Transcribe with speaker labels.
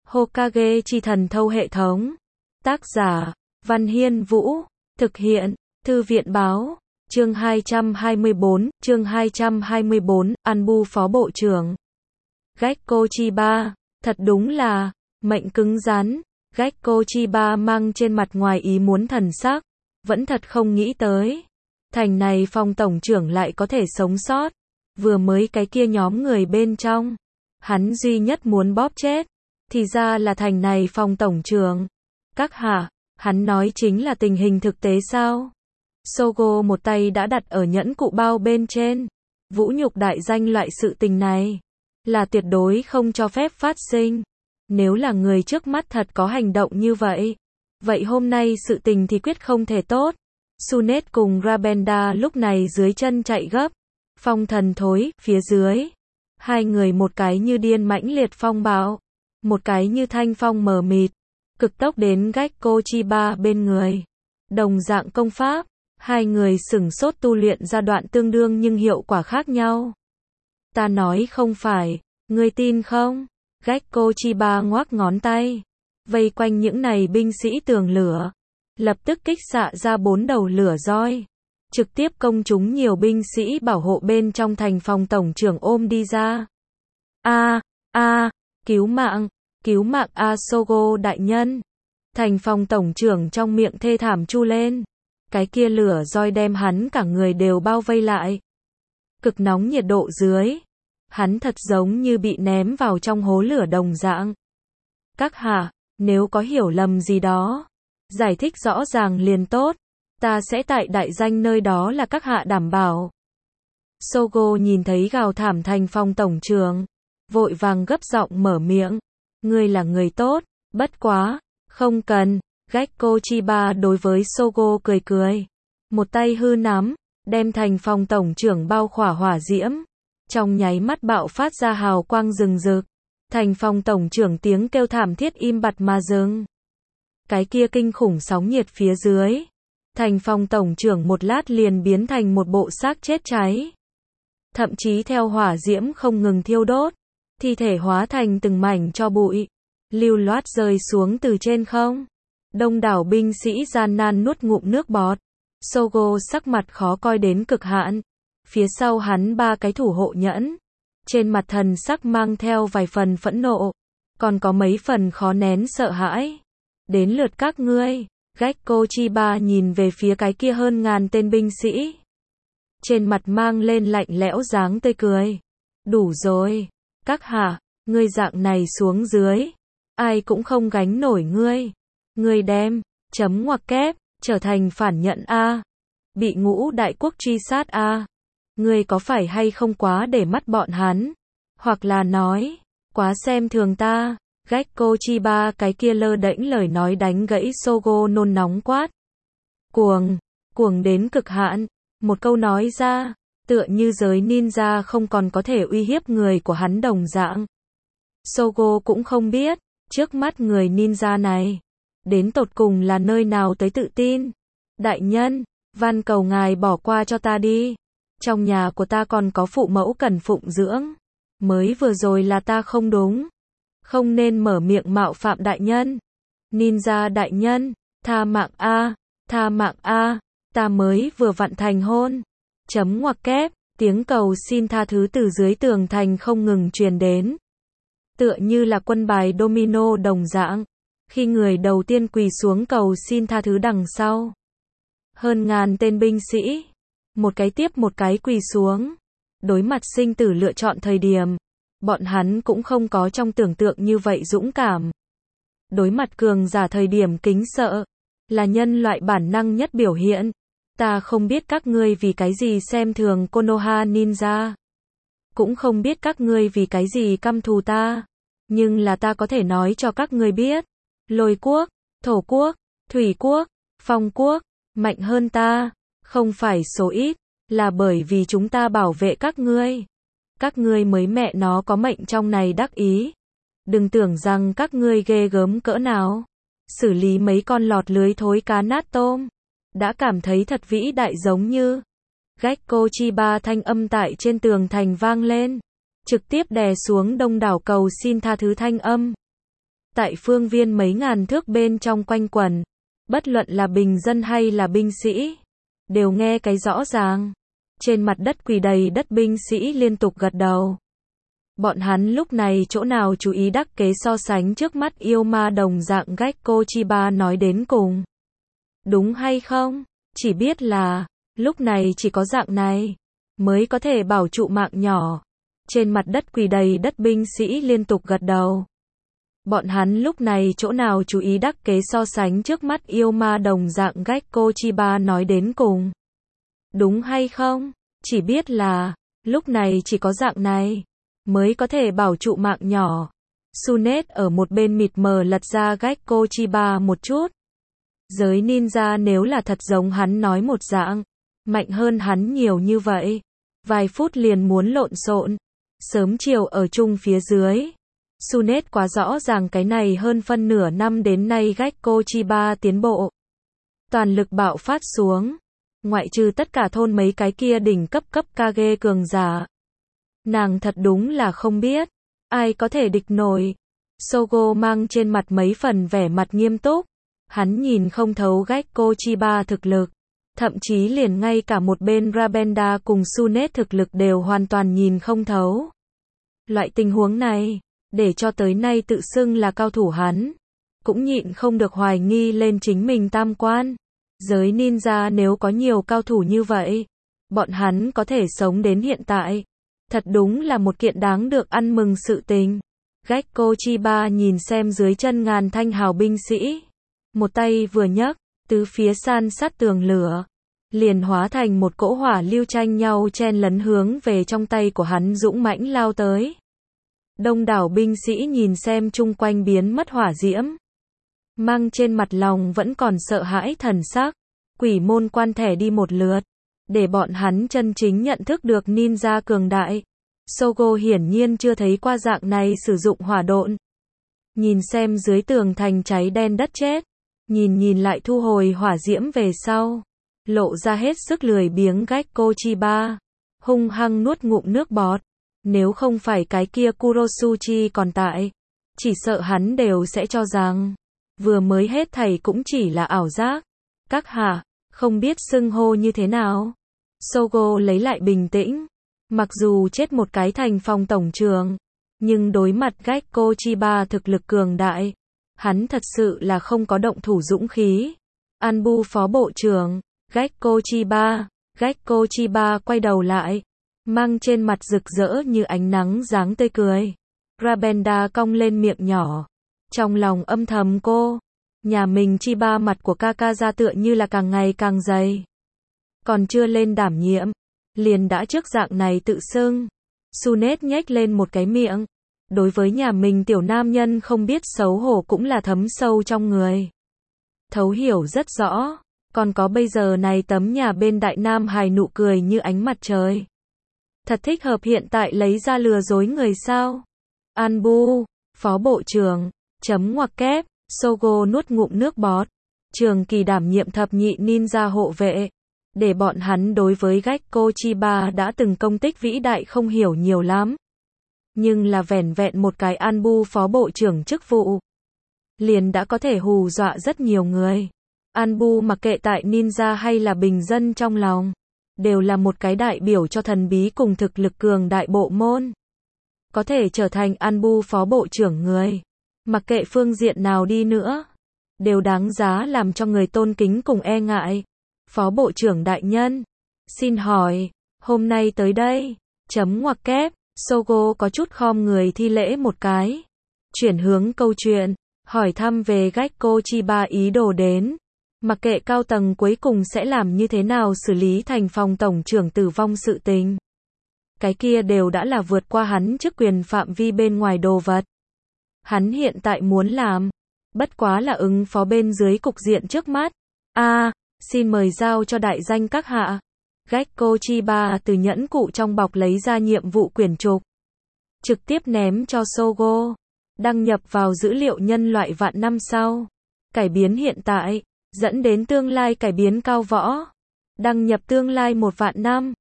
Speaker 1: Hokage chi thần thâu hệ thống. Tác giả, Văn Hiên Vũ. Thực hiện, Thư viện Báo. Chương 224, Anbu Phó Bộ trưởng. Gekko Chiba, thật đúng là, mệnh cứng rắn. Gekko Chiba mang trên mặt ngoài ý muốn thần sắc, vẫn thật không nghĩ tới. Thành này Phong tổng trưởng lại có thể sống sót. Vừa mới cái kia nhóm người bên trong, hắn duy nhất muốn bóp chết, thì ra là thành này Phong tổng trưởng. Các hạ, hắn nói chính là tình hình thực tế sao? Sogo một tay đã đặt ở nhẫn cụ bao bên trên. Vũ nhục đại danh loại sự tình này, là tuyệt đối không cho phép phát sinh. Nếu là người trước mắt thật có hành động như vậy, vậy hôm nay sự tình thì quyết không thể tốt. Sunet cùng Rabenda lúc này dưới chân chạy gấp. Phong thần thối, phía dưới. Hai người một cái như điên mãnh liệt phong bạo, một cái như thanh phong mờ mịt, cực tốc đến Gekko Chiba bên người. Đồng dạng công pháp, hai người sửng sốt tu luyện ra đoạn tương đương nhưng hiệu quả khác nhau. Ta nói không phải, ngươi tin không? Gekko Chiba ngoác ngón tay, vây quanh những này binh sĩ tường lửa, lập tức kích xạ ra 4 đầu lửa roi, trực tiếp công chúng nhiều binh sĩ bảo hộ bên trong thành Phong tổng trưởng ôm đi ra. Cứu mạng Sogo đại nhân. Thành Phong tổng trưởng trong miệng thê thảm chu lên. Cái kia lửa roi đem hắn cả người đều bao vây lại. Cực nóng nhiệt độ dưới, hắn thật giống như bị ném vào trong hố lửa đồng dạng. Các hạ, nếu có hiểu lầm gì đó, giải thích rõ ràng liền tốt. Ta sẽ tại đại danh nơi đó là các hạ đảm bảo. Sogo nhìn thấy gào thảm Thành Phong tổng trưởng, vội vàng gấp giọng mở miệng. Ngươi là người tốt, bất quá, không cần. Gekko Chiba đối với Sogo cười cười. Một tay hư nắm, đem Thành Phong tổng trưởng bao khỏa hỏa diễm. Trong nháy mắt bạo phát ra hào quang rừng rực. Thành Phong tổng trưởng tiếng kêu thảm thiết im bặt mà dừng. Cái kia kinh khủng sóng nhiệt phía dưới. Thành Phong tổng trưởng một lát liền biến thành một bộ xác chết cháy. Thậm chí theo hỏa diễm không ngừng thiêu đốt, thi thể hóa thành từng mảnh tro bụi, lưu loát rơi xuống từ trên không. Đông đảo binh sĩ gian nan nuốt ngụm nước bọt. Sogo sắc mặt khó coi đến cực hạn. Phía sau hắn 3 cái thủ hộ nhẫn, trên mặt thần sắc mang theo vài phần phẫn nộ, còn có mấy phần khó nén sợ hãi. Đến lượt các ngươi. Gekko Chiba nhìn về phía cái kia hơn ngàn tên binh sĩ, trên mặt mang lên lạnh lẽo dáng tươi cười. Đủ rồi, các hạ, ngươi dạng này xuống dưới, ai cũng không gánh nổi ngươi. Ngươi đem, chấm ngoặc kép, trở thành phản nhận a, bị Ngũ đại quốc truy sát a. Ngươi có phải hay không quá để mắt bọn hắn, hoặc là nói, quá xem thường ta. Gekko Chiba cái kia lơ đễnh lời nói đánh gãy Sogo nôn nóng quát. Cuồng đến cực hạn, một câu nói ra, tựa như giới ninja không còn có thể uy hiếp người của hắn đồng dạng. Sogo cũng không biết, trước mắt người ninja này, đến tột cùng là nơi nào tới tự tin. Đại nhân, van cầu ngài bỏ qua cho ta đi. Trong nhà của ta còn có phụ mẫu cần phụng dưỡng. Mới vừa rồi là ta không đúng. Không nên mở miệng mạo phạm đại nhân. Ninja đại nhân, tha mạng a, ta mới vừa vặn thành hôn. Chấm ngoặc kép, tiếng cầu xin tha thứ từ dưới tường thành không ngừng truyền đến. Tựa như là quân bài domino đồng dạng. Khi người đầu tiên quỳ xuống cầu xin tha thứ đằng sau, hơn ngàn tên binh sĩ, một cái tiếp một cái quỳ xuống. Đối mặt sinh tử lựa chọn thời điểm, bọn hắn cũng không có trong tưởng tượng như vậy dũng cảm. Đối mặt cường giả thời điểm kính sợ, là nhân loại bản năng nhất biểu hiện. Ta không biết các ngươi vì cái gì xem thường Konoha Ninja. Cũng không biết các ngươi vì cái gì căm thù ta. Nhưng là ta có thể nói cho các ngươi biết. Lôi quốc, thổ quốc, thủy quốc, phong quốc, mạnh hơn ta. Không phải số ít, là bởi vì chúng ta bảo vệ các ngươi. Các ngươi mới mẹ nó có mệnh trong này đắc ý. Đừng tưởng rằng các ngươi ghê gớm cỡ nào. Xử lý mấy con lọt lưới thối cá nát tôm. Đã cảm thấy thật vĩ đại giống như. Gekko Chiba thanh âm tại trên tường thành vang lên. Trực tiếp đè xuống đông đảo cầu xin tha thứ thanh âm. tại phương viên mấy ngàn thước bên trong quanh quẩn, bất luận là bình dân hay là binh sĩ, đều nghe cái rõ ràng. Trên mặt đất quỳ đầy đất binh sĩ liên tục gật đầu. Bọn hắn lúc này chỗ nào chú ý đắc kế so sánh trước mắt yêu ma đồng dạng Gekko Chiba nói đến cùng. Đúng hay không? Chỉ biết là, lúc này chỉ có dạng này, mới có thể bảo trụ mạng nhỏ. Trên mặt đất quỳ đầy đất binh sĩ liên tục gật đầu. Bọn hắn lúc này chỗ nào chú ý đắc kế so sánh trước mắt yêu ma đồng dạng Gekko Chiba nói đến cùng. Đúng hay không? Chỉ biết là, lúc này chỉ có dạng này, mới có thể bảo trụ mạng nhỏ. Sunet ở một bên mịt mờ lật ra Gekko Chiba một chút. Giới ninja nếu là thật giống hắn nói một dạng, mạnh hơn hắn nhiều như vậy, vài phút liền muốn lộn xộn, sớm chiều ở chung phía dưới. Sunet quá rõ ràng cái này hơn phân nửa năm đến nay Gekko Chiba tiến bộ. Toàn lực bạo phát xuống, ngoại trừ tất cả thôn mấy cái kia đỉnh cấp Kage cường giả. Nàng thật đúng là không biết, ai có thể địch nổi. Sogo mang trên mặt mấy phần vẻ mặt nghiêm túc, hắn nhìn không thấu Gekko Chiba thực lực, thậm chí liền ngay cả một bên Rabenda cùng Sunet thực lực đều hoàn toàn nhìn không thấu. Loại tình huống này, để cho tới nay tự xưng là cao thủ hắn, cũng nhịn không được hoài nghi lên chính mình tam quan. Giới ninja nếu có nhiều cao thủ như vậy, bọn hắn có thể sống đến hiện tại, thật đúng là một kiện đáng được ăn mừng sự tình. Gekko Chiba nhìn xem dưới chân ngàn thanh hào binh sĩ, một tay vừa nhấc, tứ phía san sát tường lửa, liền hóa thành một cỗ hỏa lưu tranh nhau chen lấn hướng về trong tay của hắn dũng mãnh lao tới. Đông đảo binh sĩ nhìn xem chung quanh biến mất hỏa diễm, mang trên mặt lòng vẫn còn sợ hãi thần sắc. Quỷ môn quan thẻ đi một lượt, để bọn hắn chân chính nhận thức được ninja cường đại. Sogo hiển nhiên chưa thấy qua dạng này sử dụng hỏa độn. Nhìn xem dưới tường thành cháy đen đất chết, nhìn lại thu hồi hỏa diễm về sau, lộ ra hết sức lười biếng Gekko Chiba, hung hăng nuốt ngụm nước bọt. Nếu không phải cái kia Kurosuchi còn tại, chỉ sợ hắn đều sẽ cho rằng, vừa mới hết thảy cũng chỉ là ảo giác. Các hạ, không biết xưng hô như thế nào. Sogo lấy lại bình tĩnh, mặc dù chết một cái thành phòng tổng trưởng, nhưng đối mặt Gekko Chiba thực lực cường đại, hắn thật sự là không có động thủ dũng khí. Anbu phó bộ trưởng, Gekko Chiba quay đầu lại, mang trên mặt rực rỡ như ánh nắng dáng tươi cười. Rabenda cong lên miệng nhỏ, trong lòng âm thầm cô, nhà mình Chiba mặt của Kakaza tựa như là càng ngày càng dày. Còn chưa lên đảm nhiệm, liền đã trước dạng này tự xưng. Sunet nhếch lên một cái miệng, đối với nhà mình tiểu nam nhân không biết xấu hổ cũng là thấm sâu trong người. Thấu hiểu rất rõ, còn có bây giờ này tấm nhà bên đại nam hài nụ cười như ánh mặt trời. Thật thích hợp hiện tại lấy ra lừa dối người sao. Anbu, phó bộ trưởng, chấm ngoặc kép, Sogo nuốt ngụm nước bọt. Trường kỳ đảm nhiệm thập nhị ninja hộ vệ, để bọn hắn đối với Gekko Chiba đã từng công tích vĩ đại không hiểu nhiều lắm. Nhưng là vẻn vẹn một cái Anbu phó bộ trưởng chức vụ, liền đã có thể hù dọa rất nhiều người. Anbu mặc kệ tại ninja hay là bình dân trong lòng, đều là một cái đại biểu cho thần bí cùng thực lực cường đại bộ môn. Có thể trở thành Anbu phó bộ trưởng người, mặc kệ phương diện nào đi nữa, đều đáng giá làm cho người tôn kính cùng e ngại. Phó bộ trưởng đại nhân, xin hỏi, hôm nay tới đây, chấm ngoặc kép, Sogo có chút khom người thi lễ một cái. Chuyển hướng câu chuyện, hỏi thăm về Gekko Chiba ý đồ đến. Mặc kệ cao tầng cuối cùng sẽ làm như thế nào xử lý thành phòng tổng trưởng tử vong sự tình. Cái kia đều đã là vượt qua hắn chức quyền phạm vi bên ngoài đồ vật. Hắn hiện tại muốn làm, bất quá là ứng phó bên dưới cục diện trước mắt. Xin mời giao cho đại danh các hạ. Gekko Chiba từ nhẫn cụ trong bọc lấy ra nhiệm vụ quyển trục, trực tiếp ném cho Sogo. Đăng nhập vào dữ liệu nhân loại vạn năm sau. Cải biến hiện tại, dẫn đến tương lai cải biến cao võ. Đăng nhập tương lai 1 vạn năm.